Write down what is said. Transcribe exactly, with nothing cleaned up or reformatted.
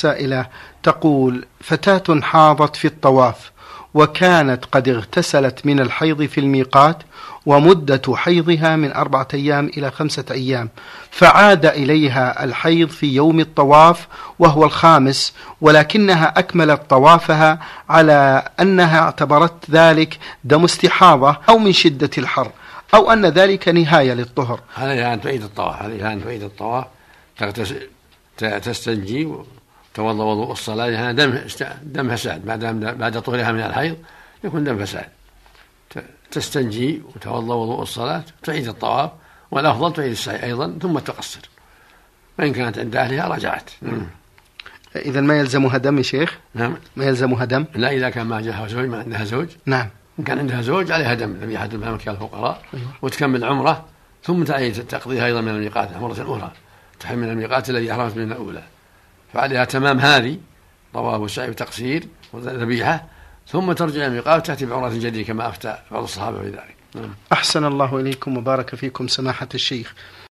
السائلة تقول: فتاة حاضت في الطواف وكانت قد اغتسلت من الحيض في الميقات، ومدة حيضها من أربعة أيام إلى خمسة أيام، فعاد إليها الحيض في يوم الطواف وهو الخامس، ولكنها أكملت طوافها على أنها اعتبرت ذلك دم استحاضة أو من شدة الحر، أو أن ذلك نهاية للطهر. عليها أن تعيد الطواف عليها أن تعيد الطواف تستنجي وتوضأ وضوء الصلاة، لأنها دم دم فساد، بعد بعد طهرها من الحيض يكون دم فساد، تستنجي وتوضأ وضوء الصلاة، تعيد الطواف، والأفضل تعيد السعي أيضا ثم تقصر، وإن كانت عند أهلها رجعت. إذا ما يلزمها دم يا شيخ؟ نعم، ما يلزمها دم؟ لا، إذا كان ما جاءها زوج، ما عندها زوج. نعم. إن كان عندها زوج عليها دم، لم يحد بها مكان الفقراء. أيوة. وتكمل عمره ثم تعيد تقضيها أيضا من الميقات مرة أخرى، تحمل من الميقات الذي أحرمت من الأولى، فعليها تمام هذه طواف والسعي وتقصير وذبيحة، ثم ترجع إلى الميقات وتأتي بعمرة جديدة كما أفتى بعض الصحابة في ذلك. أحسن الله إليكم وبارك فيكم سماحة الشيخ.